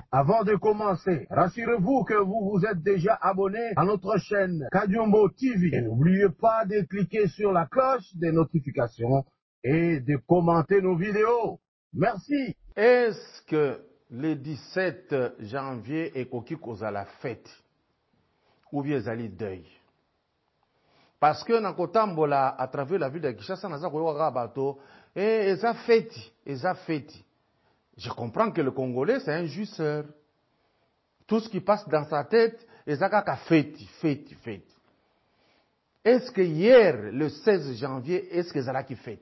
Avant de commencer, rassurez-vous que vous vous êtes déjà abonné à notre chaîne Kadiombo TV. Et n'oubliez pas de cliquer sur la cloche des notifications et de commenter nos vidéos. Merci. Est-ce que le 17 janvier est koki koza la fête ou bien zali deuil? Parce que na kotambola à travers la ville de Kinshasa naza koyoka bato et eza fête. Je comprends que le Congolais c'est un jouisseur. Tout ce qui passe dans sa tête eza kaka fête. Est-ce que hier le 16 janvier est-ce que zala ki fête?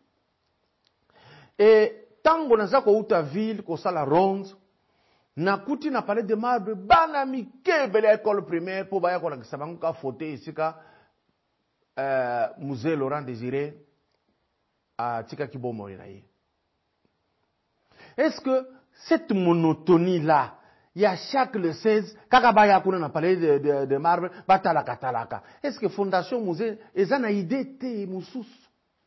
Et tango naza ko uta ville ko sala ronde nakuti na palais de marbre bana mike bele école primaire po baya ko na kisabangu ka faute isika musée Laurent Désiré à tika kibomo na ye. Est-ce que cette monotonie là il y a chaque le 16 kaka baya kuna na palais de marbre batalaka, est-ce que fondation musée ezana idée te mususu?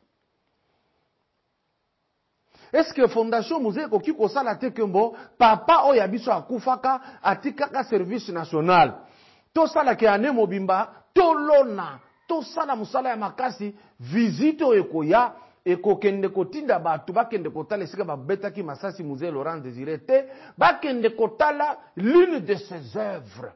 Est-ce que fondation musée koki kosala te kembo papa oyo abiso akufaka atikaka service national to sala ke ane mobimba to lona to sala musala ya makasi visite oyo ekoya ekokende kotinda bato bakende kotala esika babetaki masasi musée Laurent Désiré te bakende kotala l'une de ses œuvres.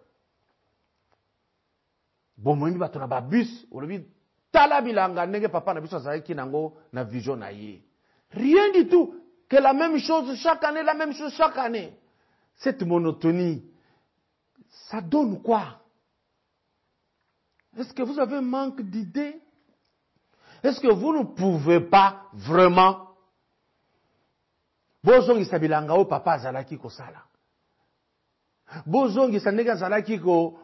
Bomoni bato na babus olobi tala bilanga ndenge papa na biso azalaki nango na vision na ye. Rien du tout. Que la même chose chaque année, Cette monotonie, ça donne quoi? Est-ce que vous avez un manque d'idées? Est-ce que vous ne pouvez pas vraiment? Bozongi sabilanga o papa azalaki kosala. Bozongi sanega azalaki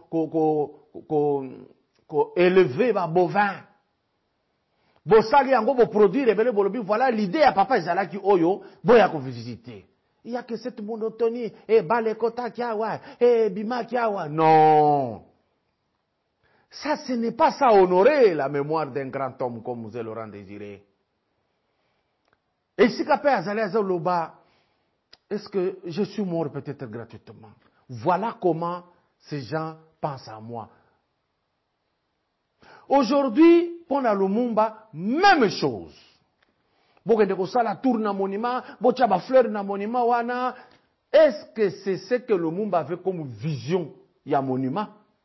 ko élever ba bovin. Bosali yango bo produire ebele bolobi voilà l'idée à papa ezalaki oyo boya ko visiter. Il y a que cette monotonie balekota kiawa bima kiawa. Non. Ça ce n'est pas ça honorer la mémoire d'un grand homme comme Musée Laurent Désiré. Et si kapé azali azaloba est-ce que je suis mort peut-être gratuitement? Voilà comment ces gens pensent à moi. Aujourd'hui, pour la Lumumba, même chose. Bokende kosala tour na monument, bocha ba fleur na monument wana. Est-ce que c'est ce que Lumumba avait comme vision ya monument?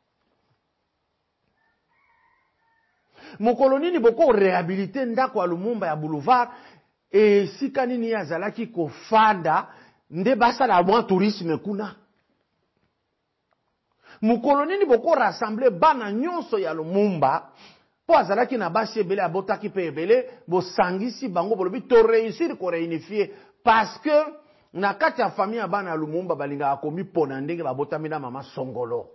Mon colonie boko réhabilité ndako ya Lumumba ya boulevard et sikani ni azalaki ko fanda nde basala mwa tourisme kuna. Mukoloni boko rassembler bana nyonso ya Lumumba po azalaki na basi ebele abotaki pe ebele bo sangisi bango bolobi to réussir ko réunifier parce que na kati ya famille ya bana Lumumba balinga akomi pona ndenge babotami na mama Songolo.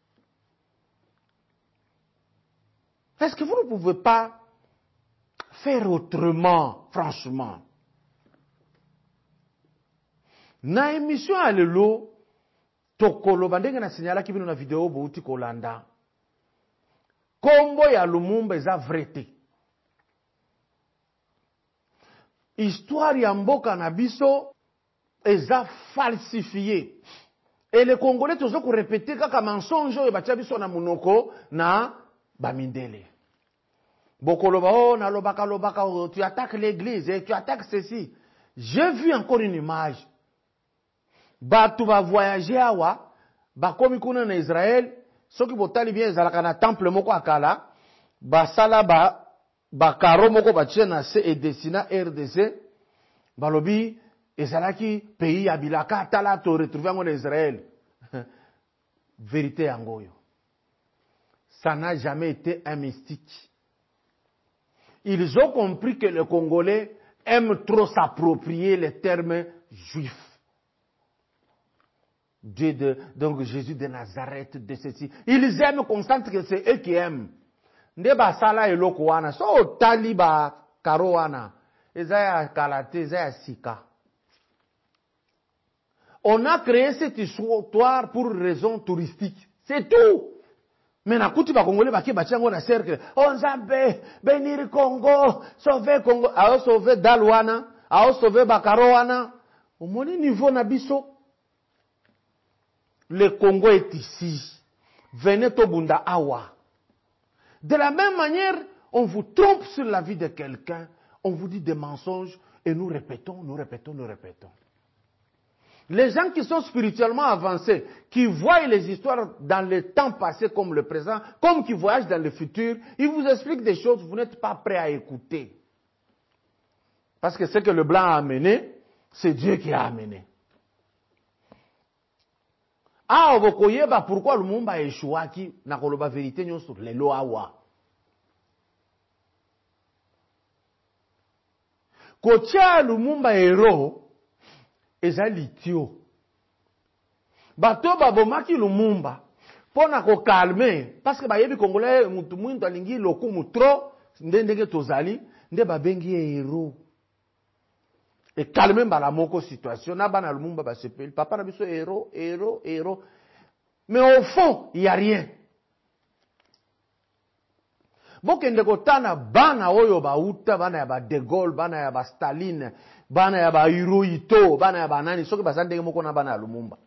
Est-ce que vous ne pouvez pas faire autrement, franchement? Na émission à lelo tokolo bandenge na signala ki bino na vidéo bouti kolanda. Kombo ya Lumumba eza vrai te. Histoire ya mboka na biso eza falsifié. Et les Congolais tozo ko répéter kaka mensonge oyo batia biso na munoko na bamindele. Bokoloba oh na lobaka tu attaques l'église et tu attaques ceci. J'ai vu encore une image. Batu ba voyager awa ba komi kuna na Israël soki botali bien ezalaka na temple moko akala ba sala ba karo moko ba tshena se et dessina RDC balobi ezalaki pays ya bilaka tala to retrouver en Israël. Vérité yangoyo. Ça n'a jamais été un mystique. Ils ont compris que les Congolais aiment trop s'approprier les termes juifs. Donc Jésus de Nazareth, de ceci. Ils aiment constamment que c'est eux qui aiment. Ndeba sala eloko wana. So taliba karo wana. Ezaya kalate, ezaya sika. On a créé cette histoire pour raison touristique. C'est tout. Mais na kuti ba Congolais ba ki ba tiango na cercle. On zambe, bénir Congo, sauver Congo. A sauver Dalwana, a sauver Bakaro wana. Au moni niveau na biso. Le Congo est ici. Venez Tobunda Awa. De la même manière, on vous trompe sur la vie de quelqu'un, on vous dit des mensonges et nous répétons, nous répétons, nous répétons. Les gens qui sont spirituellement avancés, qui voient les histoires dans le temps passé comme le présent, comme qui voyagent dans le futur, ils vous expliquent des choses, vous n'êtes pas prêts à écouter. Parce que ce que le blanc a amené, c'est Dieu qui a amené. Ah, vous voyez pourquoi le monde a échoué qui n'a pas la vérité sur les lois. Quand le monde héros, ezalitio. Bato babomaki lumumba pona ko calmer parce que bayebi congolais mutu mwinto alingi lokumu trop ndenge tozali nde babengi héros. Et calmer mbala moko situation na bana lumumba basepeli papa na biso héros. Mais au fond, il y a rien. Bokende kotana bana oyo bauta bana ya ba De Gaulle, bana ya ba Staline, bana ya ba Hirohito, bana ya ba nani soki bazandenge moko na bana ya Lumumba.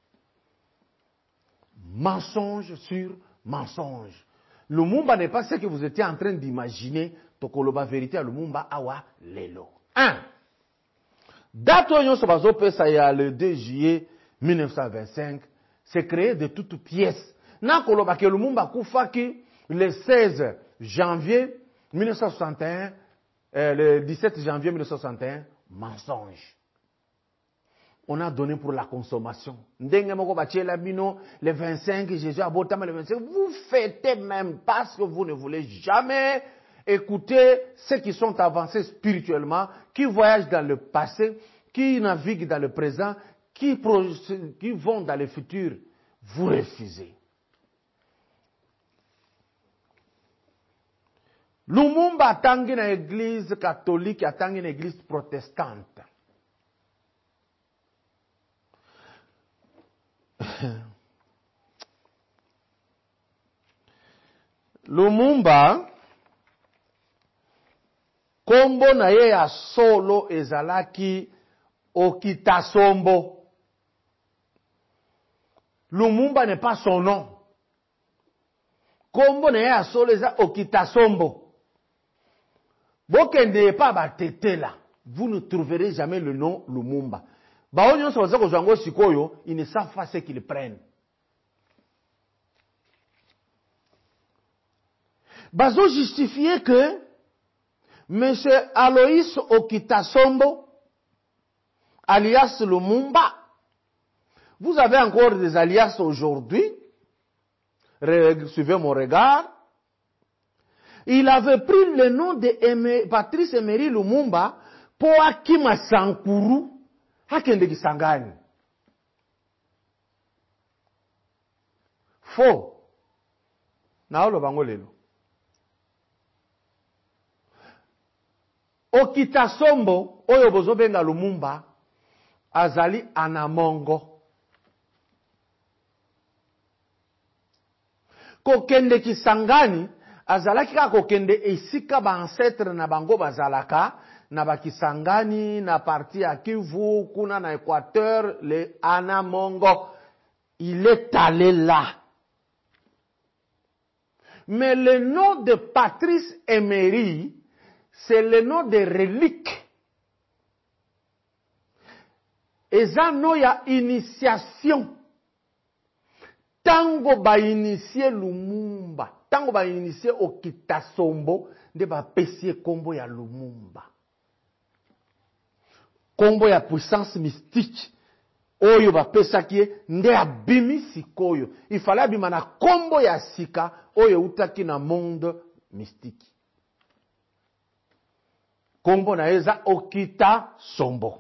Mensonge sur mensonge. Lumumba n'est pas ce que vous étiez en train d'imaginer. Tokoloba vérité à Lumumba awa lelo. 1. Date oyo sobazo pesa ya le 2 juillet 1925, c'est créé de toutes pièces. Na koloba ke Lumumba kufaki le 16 janvier 1961, le 17 janvier 1961, mensonge. On a donné pour la consommation. Ndenge moko bachela bino le 25 Jésus a botama le 25. Vous fêtez même parce que vous ne voulez jamais écouter ceux qui sont avancés spirituellement, qui voyagent dans le passé, qui naviguent dans le présent, qui vont dans le futur. Vous refusez. Lumumba atangi na église catholique, atangi na église protestante. Lumumba kombo na ye ya solo ezalaki Okitasombo. Lumumba n'est pas son nom. Kombo na ye ya solo ezalaki Okitasombo. Bokende pas batete là. Vous ne trouverez jamais le nom Lumumba. Baonyo soza ko jango sikoyo, ils ne savent pas ce qu'ils prennent. Bazo justifier que M. Aloïs Okitasombo, alias Lumumba, vous avez encore des alias aujourd'hui, suivez mon regard, il avait pris le nom de Patrice Emery Lumumba pour Akima Sankuru, Hakende Kisangani. Faux. Naolo bangolelo. Okitasombo, oyo bozobenga Lumumba, azali anamongo. Kokende Kisangani, azalaki ka kokende esika ba ancêtre na bango bazalaka, na bakisangani, na parti ya Kivu, kuna na Équateur, le anamongo. Il est allé là. Mais le nom de Patrice Emery, c'est le nom de relique. Eza no ya initiation. Tango ba initié Lumumba, tango ba initié Okitasombo, de ba pesie kombo ya Lumumba. Kombo ya puissance mystique. Oyo ba pesaki nde abimi sikoyo. Il fallait abima na kombo ya sika oyo utaki na monde mystique. Kombo na eza Okitasombo.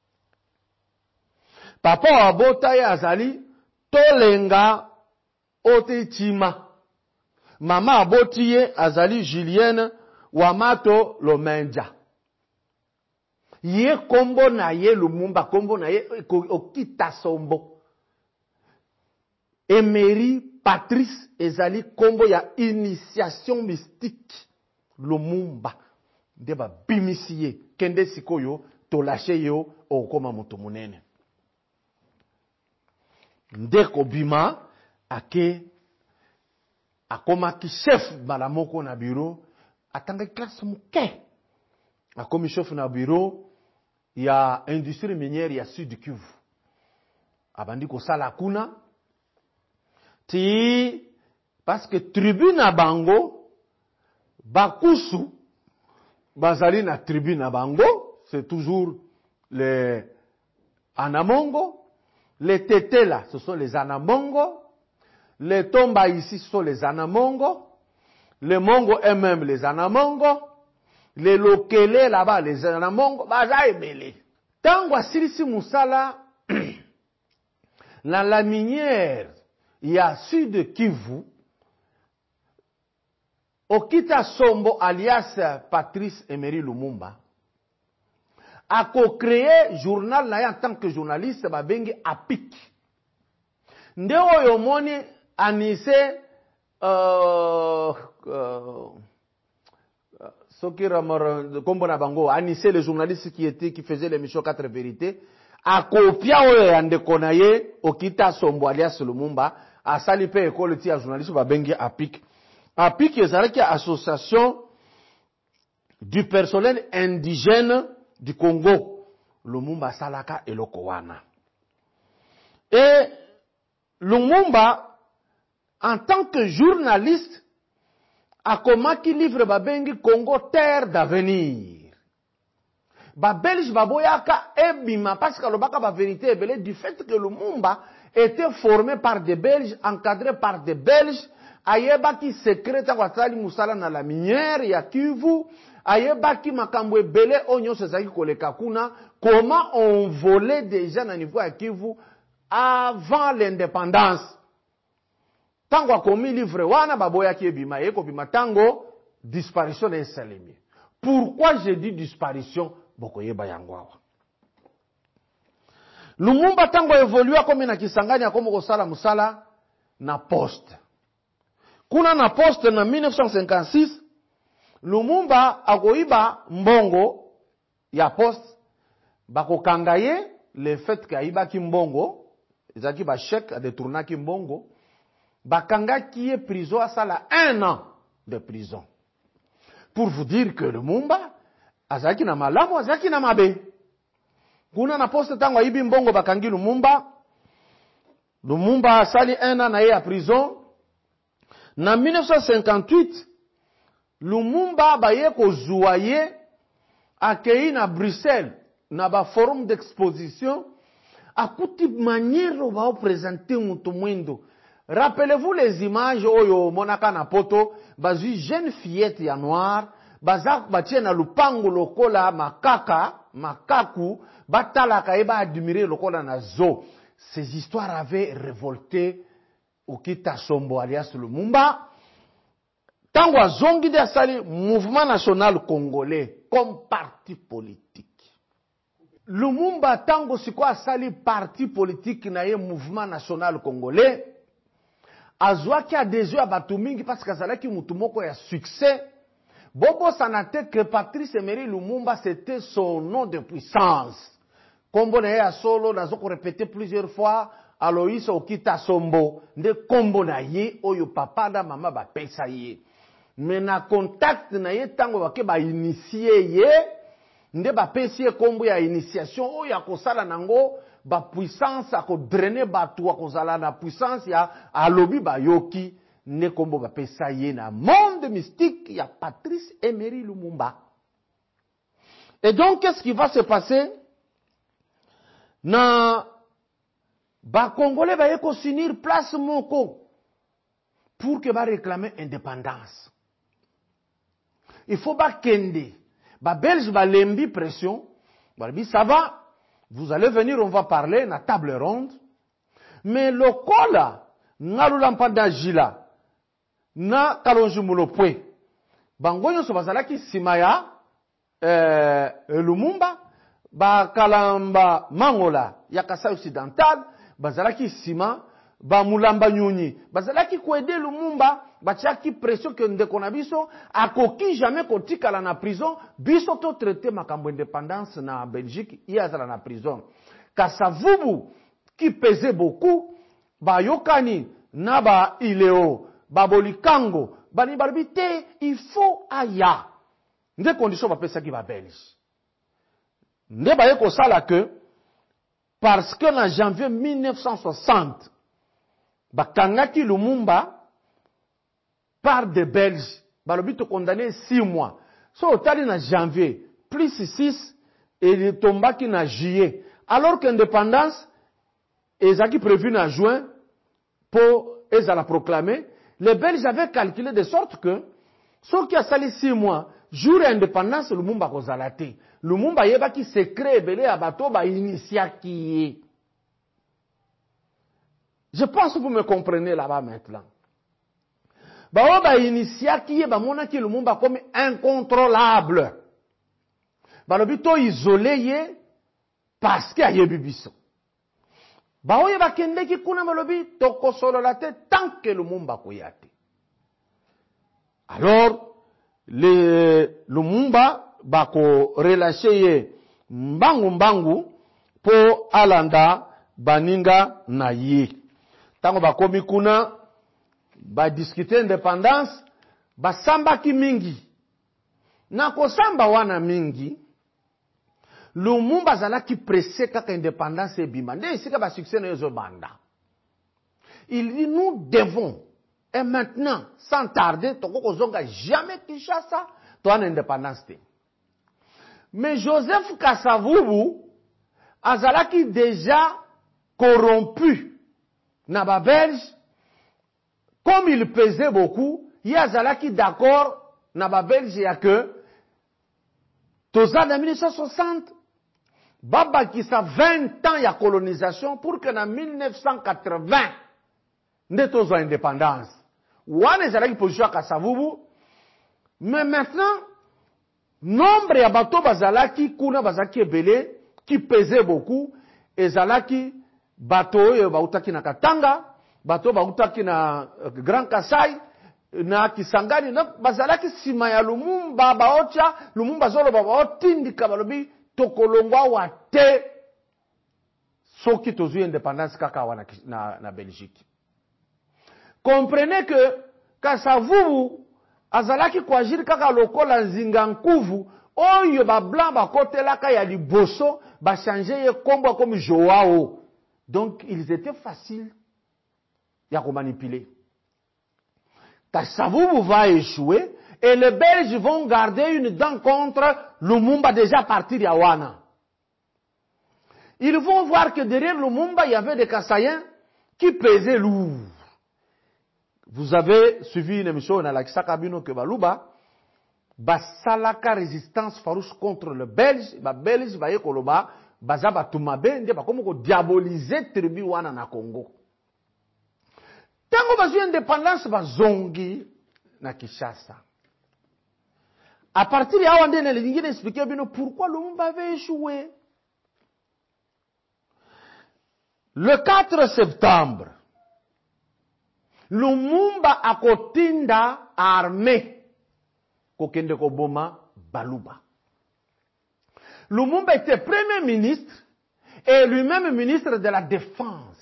Papa wabota ya azali Tolenga Otichima. Mama aboti ye azali Julienne Wamato Lomenja. Ye kombo na ye Lumumba, kombo na ye Okitasombo. Emery Patrice ezali kombo ya initiation mystique Lumumba. Deba bimisiye kende sikoyo to lâché yo okoma moto munene. ndeko bima ake akomaki chef balamoko na bureau atanga classe muke akomi chef na bureau ya industrie minière ya Sud Kivu abandi kosala kuna ti parce que tribu na bango bakusu bazali na tribu na bango, c'est toujours les Anamongo. Les Tetela, ce sont les Anamongo. Les Tomba ici, ce sont les Anamongo. Les Mongo eux-mêmes, les Anamongo. Les Lokele là-bas, les Anamongo. Baza ebele. Tango asilisi musala la minière ya Sud Kivu, Okita Sombo alias Patrice Emery Lumumba a co-créé journal na en tant que journaliste babengi APIC. Nde oyo moni anise Sokira Kombo na bango anise le journaliste qui faisait l'émission 4 vérités a copié oyo ya ndeko na ye Okita Sombo alias Lumumba a sali pe école ti ya journaliste babengi APIC. APIC ezalaki association du personnel indigène du Congo. Lumumba salaka eloko wana. Et Lumumba, en tant que journaliste, a komaki livre babengi Congo terre d'avenir. Ba Belge baboyaka ebima parce que lobaka ba vérité ebele du fait que Lumumba était formé par des Belges, encadré par des Belges. Ayebaki secreta kwa sali musala na la minière ya Kivu, ayebaki makambo ebele onyo sezaki koleka kuna, comment on volait déjà na niveau ya Kivu avant l'indépendance. Tango akomi livre wana baboya ki ebima yeko bima tango disparition na esalemi. Pourquoi je dis disparition? Boko yeba yango awa. Lumumba tango évolua comme na Kisangani akomo kosala musala na poste. Kuna na poste na 1956, Lumumba akoiba mbongo ya poste, bako kangaye le fait que aiba ki mbongo, ezaki ba chèque a détourna ki mbongo, bakanga ki est prison à sala 1 an de prison. Pour vous dire que Lumumba, azaki na malamu, azaki na mabe. Kuna na poste tango aibi mbongo bakangi Lumumba, Lumumba asali 1 an na ye à prison. Na 1958, Lumumba baye kozwa ye akei na Bruxelles na ba forum d'exposition akuti manière ba présenter mutu mwendo. Rappelez-vous les images oyo monaka na poto bazui jeune fillette ya noir bazak batie na lupango lokola makaku batalaka eba admirer lokola na zo. Ces histoires avaient révolté Okita Sombo alias Lumumba. Tango azongi de asali Mouvement National Congolais comme parti politique. Lumumba tango siko asali parti politique na ye Mouvement National Congolais. Azwaki adhésion à batumingi parce que azalaki mutu moko ya succès. Bobo sanate que Patrice Emery Lumumba c'était son nom de puissance. Kombo na ye ya solo nazoko répéter plusieurs fois. Aloïs Okita Sombo, nde kombo na ye, oyo papa da mama ba pesa ye. Mais na contact na ye tango wake ba initié ye, nde ba pesi ye kombo ya initiation, oyo akosala nango, ba puissance ako drainer batu akozala na puissance ya alobi ba yoki, nde kombo ba pesa ye na monde mystique ya Patrice Emery Lumumba. Et donc, qu'est-ce qui va se passer? Na ba Congolais va yeko s'unir place moko pour que va réclamer indépendance. Il faut ba kende. Ba Belge ba lembi pression. Ba bi ça va, vous allez venir, on va parler na table ronde. Mais le kola ngalula mpanda jila na kalonji mulopwe. Bangonyo so bazalaki simaya Lumumba ba kalamba mangola ya Kasai occidental. Bazalaki sima, ba mulamba nyunyi. Bazalaki kwede Lumumba, batiaki pression que ndeko na biso, akoki jamais kotikala na prison, biso to traité makambo indépendance na Belgique, il y a na prison. Kasavubu, qui pesait beaucoup, ba yokani na ba ileo ba bolikango bani barbité il faut aya nde condition ba pesa ki ba belge nde ba yeko sala que parce que en janvier 1960 ba kangaki Lumumba par des Belges balobi to condamné 6 mois so otali na janvier plus 6 et tombaki na juillet alors que l'indépendance ezaki prévu na juin pour ezala proclamer les Belges avaient calculé de sorte que ceux qui a sali 6 mois jour indépendance Lumumba kozala te Lumumba yebaki secret ebele ya bato ba initiaki. Je pense que vous me comprenez là-bas maintenant. Ba ba initiaki ba monaki Lumumba comme incontrôlable. Ba lobi to isolé ye parce que ayebi biso. Ba oye ba kende ki kuna malobi to kosolo la te tant que Lumumba koyate. Alors Lumumba bako relâché ye mbangu po alanda baninga na ye. Tango bakomi kuna ba discuter indépendance basamba ki mingi. Na kosamba wana mingi Lumumba zalaki pressé kaka indépendance ebima. Nde isika ba succès na yozo banda. Il dit nous devons et maintenant sans tarder toko kozonga jamais Kinshasa to an indépendance te. Mais Joseph Kasavubu azalaki déjà corrompu na ba Belge comme il pesait beaucoup, il azalaki d'accord na ba Belge ya que toza na 1960 baba qui sa 20 ans ya colonisation pour que na 1980 nde tozo indépendance. Wana ezalaki position ya Kasavubu. Mais maintenant nombre ya bato bazalaki kuna bazalaki ebele qui pesait beaucoup ezalaki bato oyo bautaki na Katanga, bato bautaki na Grand Kasai, na Kisangani, na bazalaki sima ya Lumumba baocha, Lumumba zolo baotindika balobi tokolongwa wa te soki tozui indépendance kaka wana na Belgique. Comprenez que Kasavubu azalaki kuagir kaka lokola nzinga nkuvu oyo ba blanc ba kotelaka ya liboso ba changer ye kombo comme Joao. Donc ils étaient faciles ya ko manipuler. Kasavubu va échouer et les Belges vont garder une dent contre Lumumba déjà parti de Wana. Ils vont voir que derrière Lumumba il y avait des Kasaïens qui pesaient lourd. Vous avez suivi une émission dans la Kisakabino que Baluba, Basalaka résistance farouche contre le Belge, Belge va yekoloba, Bazaba Tumabe, nde ba comme ko diaboliser tribu wana na Congo. Tango bazu indépendance bazongi na Kinshasa. À partir de là, on a expliqué pourquoi Lumumba avait échoué. Le 4 septembre, Lumumba akotinda armée kokende koboma Baluba. Lumumba était premier ministre et lui-même ministre de la Défense.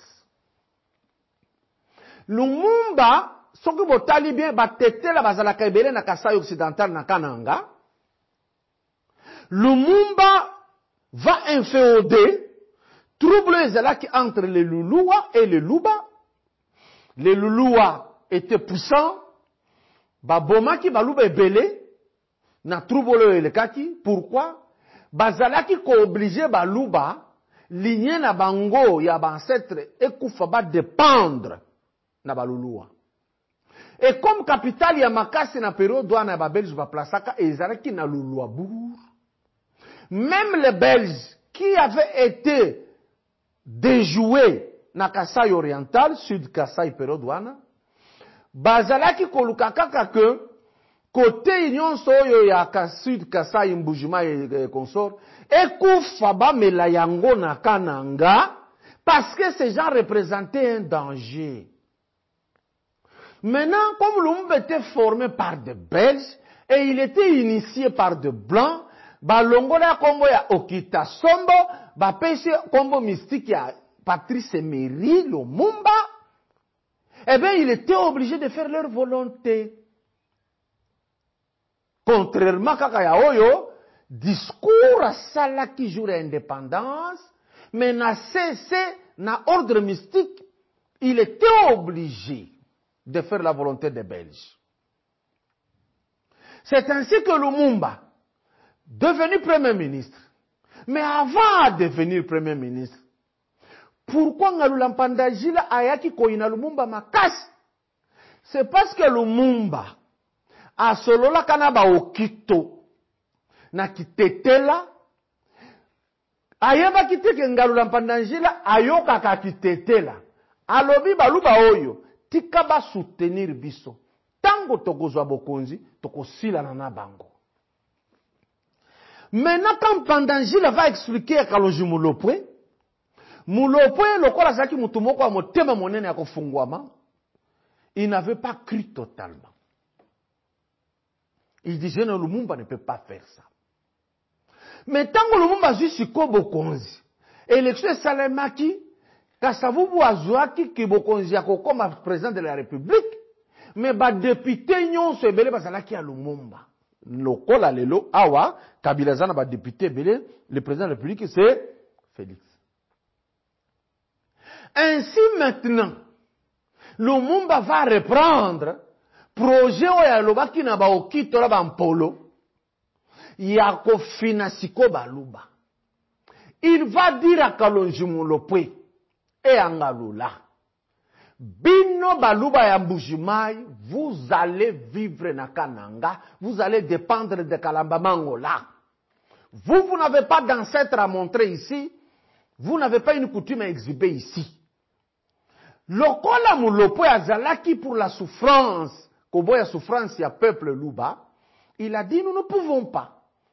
Lumumba, soki botali bien batete la bazalaka ebele na Kasai occidental na Kananga. Lumumba va inféoder trouble ezalaki entre les Lulua et les Luba. Les Lulua étaient puissants. Babomaki baluba ebele na trouble elekaki. Pourquoi? Bazalaki ko obligé baluba lignée na bango ya ancêtre ekufa ba dépendre na balulua. Et comme capitale ya makasi na période wana ba Belge ba plasaka ezalaki na Luluabourg. Même les Belges qui avaient été déjoués na Kasai oriental, sud Kasai période wana, bazalaki koluka kaka que côté union soyo ya sud Kasai Mbujima et consort ekufa ba mela yango na Kananga parce que ces gens représentaient un danger. Maintenant, comme Lumumba était formé par des Belges et il était initié par des Blancs, balongola kombo ya Okita Sombo, ba pese kombo mystique ya Patrice Emery Lumumba, eh bien, il était obligé de faire leur volonté. Contrairement à Kakayaoyo, discours à Salaki jour indépendance, mais n'a cessé, n'a ordre mystique, il était obligé de faire la volonté des Belges. C'est ainsi que Lumumba, devenu Premier ministre, mais avant de devenir Premier ministre, pourquoi Ngalula Mpandajila ayaki koina Lumumba makasi? C'est parce que Lumumba a solola kanaba okito na kitetela ayeba kiteke Ngalula Mpandajila ayoka ka kitetela alobi baluba oyo tika ba soutenir biso tango tokozwa bokonzi tokosila na bango. Maintenant quand Mpandajila va expliquer à Kalonji Mulopwe lokola zaki mutu moko wa motema monene ya kofungwama, il n'avait pas cru totalement. Il disait non, Lumumba ne peut pas faire ça. Mais tant que Lumumba zui siko bokonzi, élection salemaki, kasavubu azwaki ki bokonzi yako comme président de la République, mais ba député nyonso ebele bazalaki ya Lumumba. Lokola lelo awa Kabila zana ba député ebele, le président de la République c'est Félix. Ainsi maintenant, Lumumba va reprendre projet oya lobaki na ba okito la ba mpolo ya kofina siko baluba. Il va dire à Kalonji Mulopwe et à Ngalula, bino baluba ya Mbujimai, vous allez vivre na Kananga, vous allez dépendre de Kalamba Mangola. Vous n'avez pas d'ancêtre à montrer ici, vous n'avez pas une coutume à exhiber ici. Lokola Mulopwe azalaki pour la souffrance, koboya souffrance ya peuple Luba, il a dit nous ne pouvons pas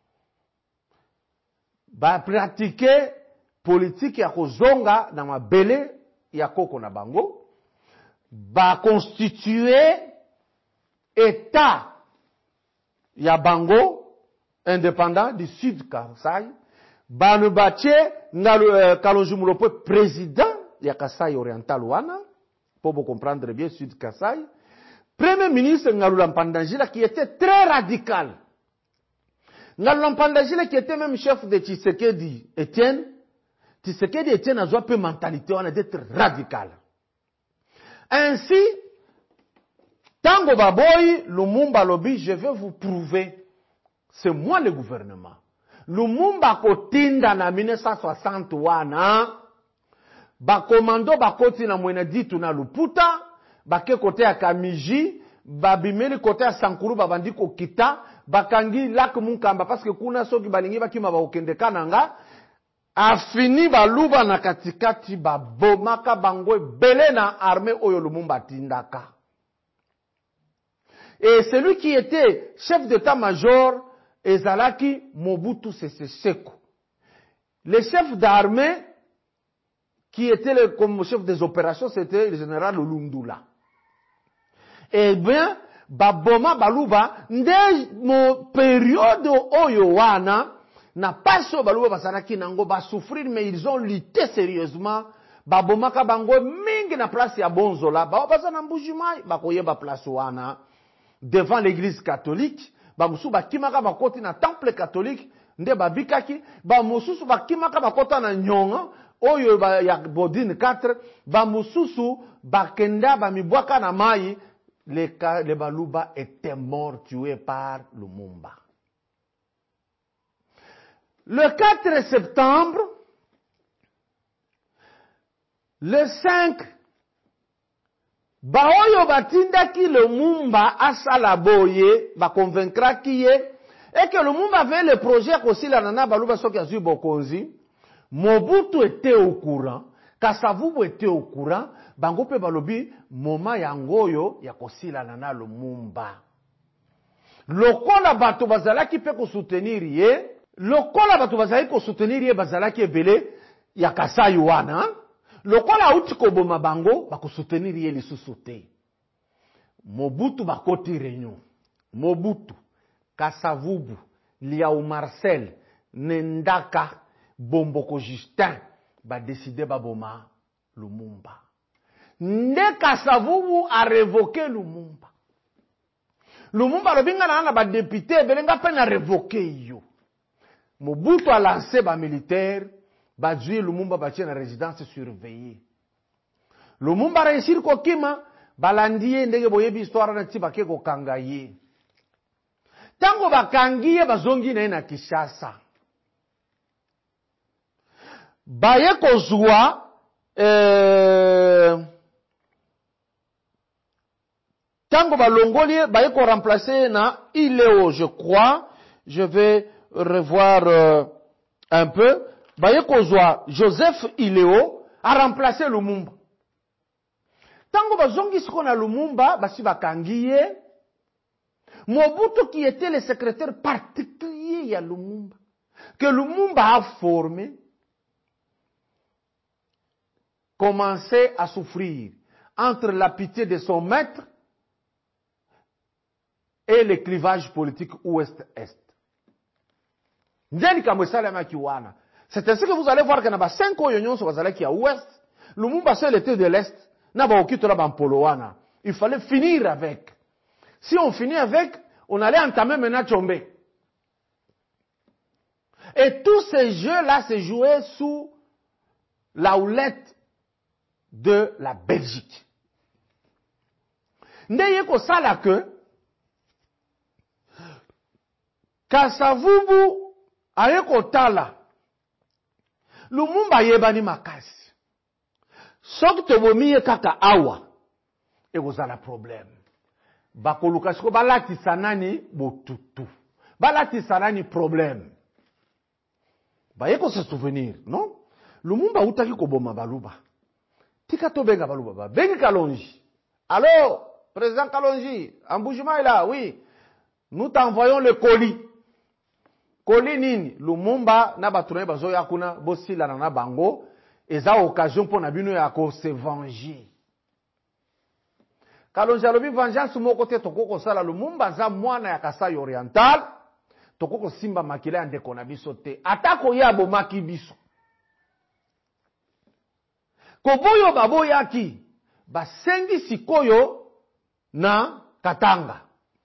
pratiquer politique ya kozonga na mabele ya koko na bango, constituer état ya bango indépendant du Sud Kasai, ne batie Kalonji Mulopwe président ya Kasai oriental wana, pour vous comprendre bien Sud Kasai, Premier ministre Ngalula Mpandajila qui était très radical. Ngalula Mpandajila qui était même chef de Tshisekedi Etienne a joué un peu mentalité wana d'être radical. Ainsi, Tango Baboy, Lumumba lobi, je vais vous prouver, c'est moi le gouvernement. Lumumba kotinda na 1960 wana, commando bakoti na Mweneditu na Luputa, bake kote ya Kamiji, babimeli kote ya Sankuru babandi kokita, bakangi lak Munkamba, parce que kuna soki balingi bakima baokende kananga, afini baluba na katikati babomaka bangwe bele na armée oyo Lumumba tindaka. Et celui qui était chef d'état-major, ezalaki Mobutu Sese Seko. Le chef d'armée, qui était comme chef des opérations, c'était le général Lundula. Eh bien, baboma baluba, nde mo période oyo wana, na paso baluba basanaki nango ba souffrir, mais ils ont lutté sérieusement. Baboma ka bango mingi na place ya Bonzola, ba basana Mbujimai, bakoyeba place wana, devant l'église catholique, ba musu bakimaka bakoti na temple catholique, nde babikaki, ba mususu bakimaka bakota na Nyonga, oyo ya Bodine 4, ba mususu bakenda ba mibwaka na mai, les baluba étaient morts tués par Lumumba. Le 4 septembre, le 5, baoyo batindaki Lumumba asala boye, ba convaincra qui est, et que Lumumba avait le projet kosila nana baluba soki azui bokonzi. Mobutu était au courant, Kasavubu était au courant, bango pe balobi moma yangoyo ya kosila nana Lumumba. Lokola bato bazalaki pe ko soutenir ye, lokola bato bazalaki ko soutenir ye bazalaki ebele ya Kasai wana, lokola uti ko boma bango bako soutenir ye lisusu te. Mobutu bakoti réunion. Mobutu, Kasavubu, Liao Marcel, Nendaka, Bomboko Justin, ba décider ba boma Lumumba. nde Kasavubu a révoqué Lumumba. Lumumba lobinga na ba député belenga pe na révoqué yo. Mobutu a lancé ba militaire, ba jué Lumumba ba na résidence surveillée. Lumumba réussir ko kima balandiye ndenge boyebi histoire na tiba ke ko kangaye. Tango bakangiye bazongi na Kinshasa. Baye kozwa tango balongoli baye ko remplacer na Ileo, je crois. Je vais revoir un peu. Baye kozwa Joseph Ileo a remplacé Lumumba. Tango bazongi siko na Lumumba basi bakangiye. Mobutu qui était le secrétaire particulier à Lumumba, que Lumumba a formé, commençait à souffrir entre la pitié de son maître et le clivage politique ouest-est. C'est ainsi que vous allez voir qu'il y a 5 ans qui à ouest, Lumumba seul était de l'est, il fallait finir avec. Si on finit avec, on allait entamer maintenant Tchombe. Et tous ces jeux-là se jouaient sous la houlette de la Belgique. Ndeye ko sala que Kasavubu aye ko tala Lumumba yebani makasi. Sok te bomiye kaka awa e kozala problème. Bakoluka siko balati sanani botutu. Balati sanani problème. Baye ko se souvenir, non? Lumumba utaki ko boma baluba. Tika to benga baluba ba. Bengi Kalonji. Allô, président Kalonji, Mbuji-Mayi là, oui. Nous t'envoyons le colis. Colis nini? Lumumba na batuna bazo ya kuna bosila na bango. Eza occasion pour na bino ya ko se venger. Kalonji alobi vengeance moko te tokoko sala Lumumba za mwana ya Kasai Oriental. Tokoko simba makila ya ndeko na biso te. Atako ya bomaki biso. Koboyo baboyaki basengi sikoyo na Katanga,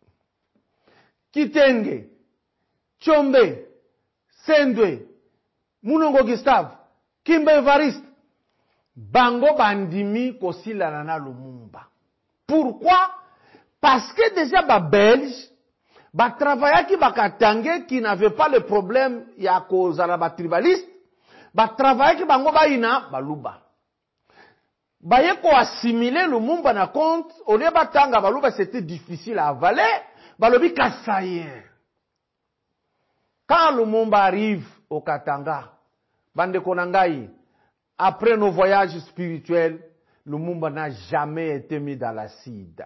Kitenge, Tchombe, Sendwe, Munongo Gustave, Kimbe Evariste, bango bandimi kosila na Lumumba. Pourquoi? Parce que déjà ba Belge ba travaillaki ba Katanga qui n'avait pas le problème ya kozala ba tribaliste, ba travaillaki bango ba ina baluba. Baye ko assimiler Lumumba na compte, au lieu batanga baluba c'était difficile à avaler, balobi kasaye. Quand Lumumba arrive au Katanga, bande konangai, après nos voyages spirituels, Lumumba n'a jamais été mis dans l'acide.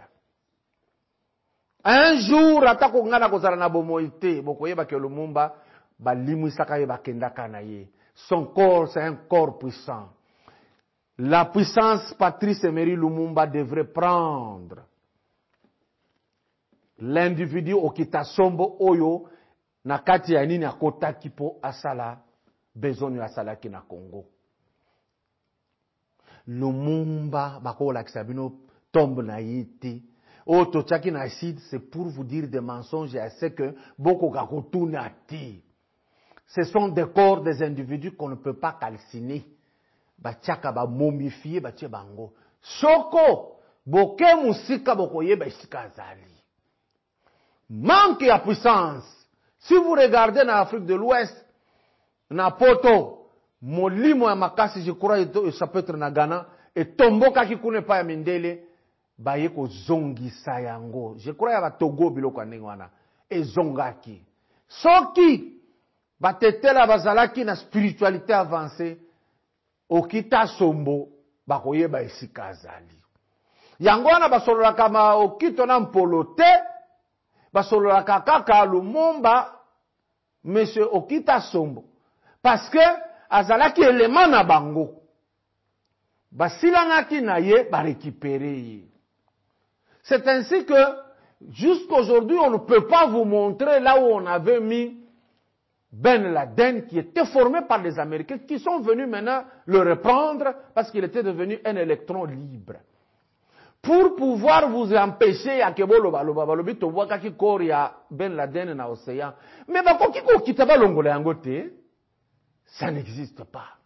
Un jour, atako ngana kozala na bomoite, bokoyeba ke Lumumba balimwisaka ye bakendaka na ye. Son corps, c'est un corps puissant. La puissance Patrice Emery Lumumba devrait prendre l'individu okita sombo oyo na kati ya nini akotaki po asala besoin asala ki na Congo. Lumumba bakola kisabino tombe na yiti. O tochaki na acide, c'est pour vous dire des mensonges et c'est que beaucoup kakotuna ti. Ce sont des corps des individus qu'on ne peut pas calciner. Bachaka ba momifié batie bango. Soko boke musika bokoye ba isika azali. Manque ya puissance. Si vous regardez na Afrique de l'Ouest, na poto, molimo ya makasi je crois ça peut être na Ghana et tomboka ki kune pa ya mindele baye ko zongisa yango. Je crois ya ba Togo biloko ndenge wana e zongaki. Soki batetela bazalaki na spiritualité avancée okita sombo bakoyeba esika azali. Yango wana basololaka ma okito na mpolo te, basololaka kaka Lumumba monsieur okita sombo parce que azalaki élément na bango. Basilangaki na ye ba récupérer ye. C'est ainsi que jusqu'aujourd'hui on ne peut pas vous montrer là où on avait mis Ben Laden, qui était formé par les Américains, qui sont venus maintenant le reprendre parce qu'il était devenu un électron libre. pour pouvoir vous empêcher à que balobi to voit kaki koria Ben Laden na océan. Mais bakoki ko kitaba longola yango te. Ça n'existe pas.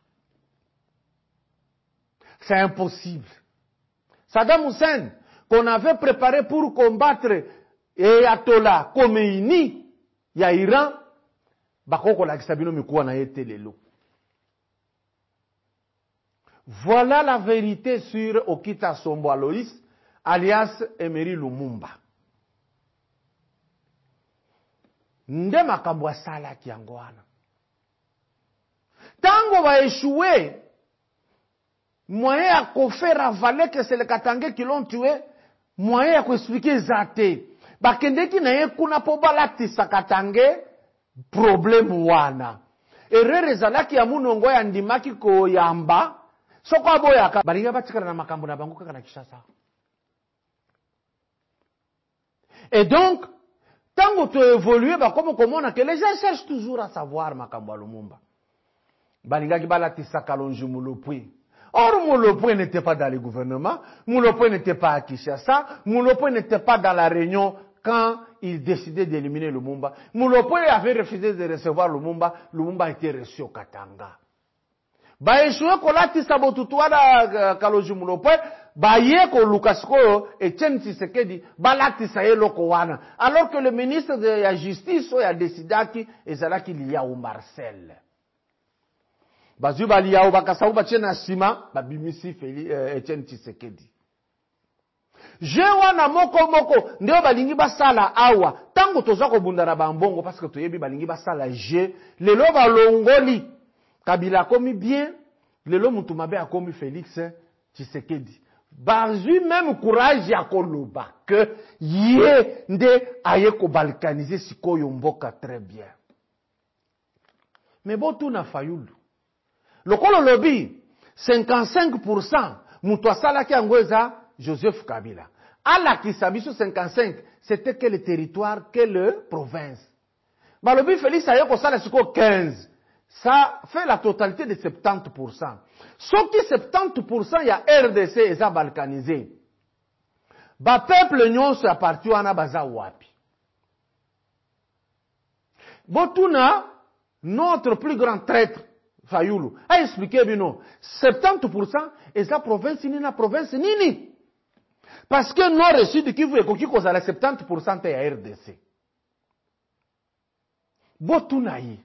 C'est impossible. Saddam Hussein, qu'on avait préparé pour combattre Ayatollah Khomeini, il y a Iran, bakoko la kisabino mikuwa na yete lelo. Voilà la vérité sur Okita Sombo Alois, alias Emery Lumumba. Nde makambo sala kiangwana. Tango va échouer, moyen à faire avaler que c'est le Katangé qui l'ont tué, moyen à expliquer zate. Bakende ki na ye kuna po balatisa Katangé, problème wana. Erreur ezalaki ya munongo ya ndimaki ko yamba, soko aboyaka balinga batikala na makambo na bango kaka na Kinshasa. Et donc, tango tu évoluer, comme on que les gens cherchent toujours à savoir makambo ya Lumumba. Balinga ki balatisa Kalonji Mulopwe. Or, Mulopwe n'était pas dans le gouvernement, Mulopwe n'était pas à Kinshasa, Mulopwe n'était pas dans la réunion quand il décidait d'éliminer Lumumba. Mulopwe avait refusé de recevoir Lumumba, Lumumba était reçu au Katanga. Ba échoué kolati sabotutwala Kalonji Mulopwe, ba ye ko Lukasko Etienne Tshisekedi balati sa ye loko wana. Alors que le ministre de la Justice a décidé ezalaki liya au Marcel. Bazu liya au bakasaou bachena sima ba bimisi Etienne Tshisekedi. Je wana moko ndio balingi basala awa tango toza ko bundana ba mbongo parce que toyebi balingi basala je lelo balongoli Kabila komi bien, lelo mutu mabe akomi Félix Tshisekedi. Bazu même courage ya koloba que ye nde aye ko balkaniser sikoyo mboka très bien. Mais botu na fayulu. Lokolo lobi 55% mutu asala ki angweza Joseph Kabila. Ala kisabiso 55, c'était que le territoire, que le province. Balobi Félix aye ko sala siko 15. Ça fait la totalité de 70%. Sauf que 70% il y a RDC et ça balkanisé. Ba peuple nyonso ya parti wana baza wapi. Botuna, notre plus grand traître, Fayulu, a expliqué bino, 70% et ça province nini na province nini. Parce que nord et sud Kivu ekoki kozala 70% te ya RDC. Botuna yi.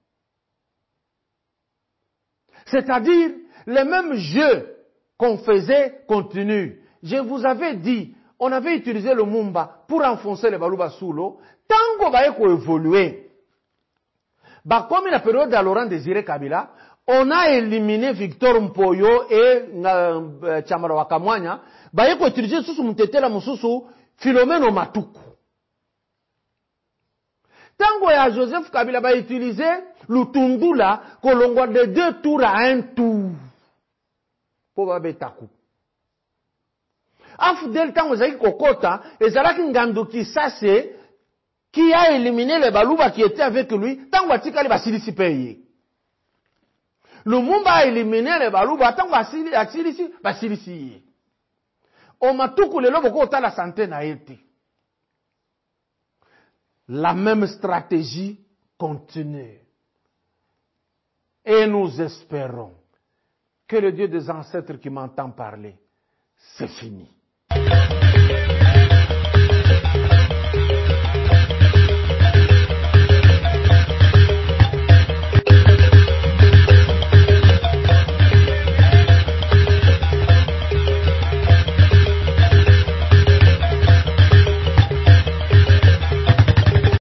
C'est-à-dire, les mêmes jeux qu'on faisait continuent. Je vous avais dit, on avait utilisé le Mumba pour enfoncer les Baluba sous l'eau. Tant qu'on va évoluer, comme la période de Laurent Désiré Kabila, on a éliminé Victor Mpoyo et Chamara Wakamwanya, on a utilisé sous Mtetela Mususu, Philomène Matuku. Tango ya Joseph Kabila va utiliser Lutundula kolongwa de 2 tours à 1 tour. Pour babetaku. Afdel tango zaki kokota, ezalaki Ngando Kisase qui a éliminé les Baluba qui étaient avec lui, tango atikali basilisi peye. Lumumba a éliminé les Baluba, tango asilisi basilisi. Omatuku lelo boko la santé na ete. La même stratégie continue. Et nous espérons que le Dieu des ancêtres qui m'entend parler, c'est fini.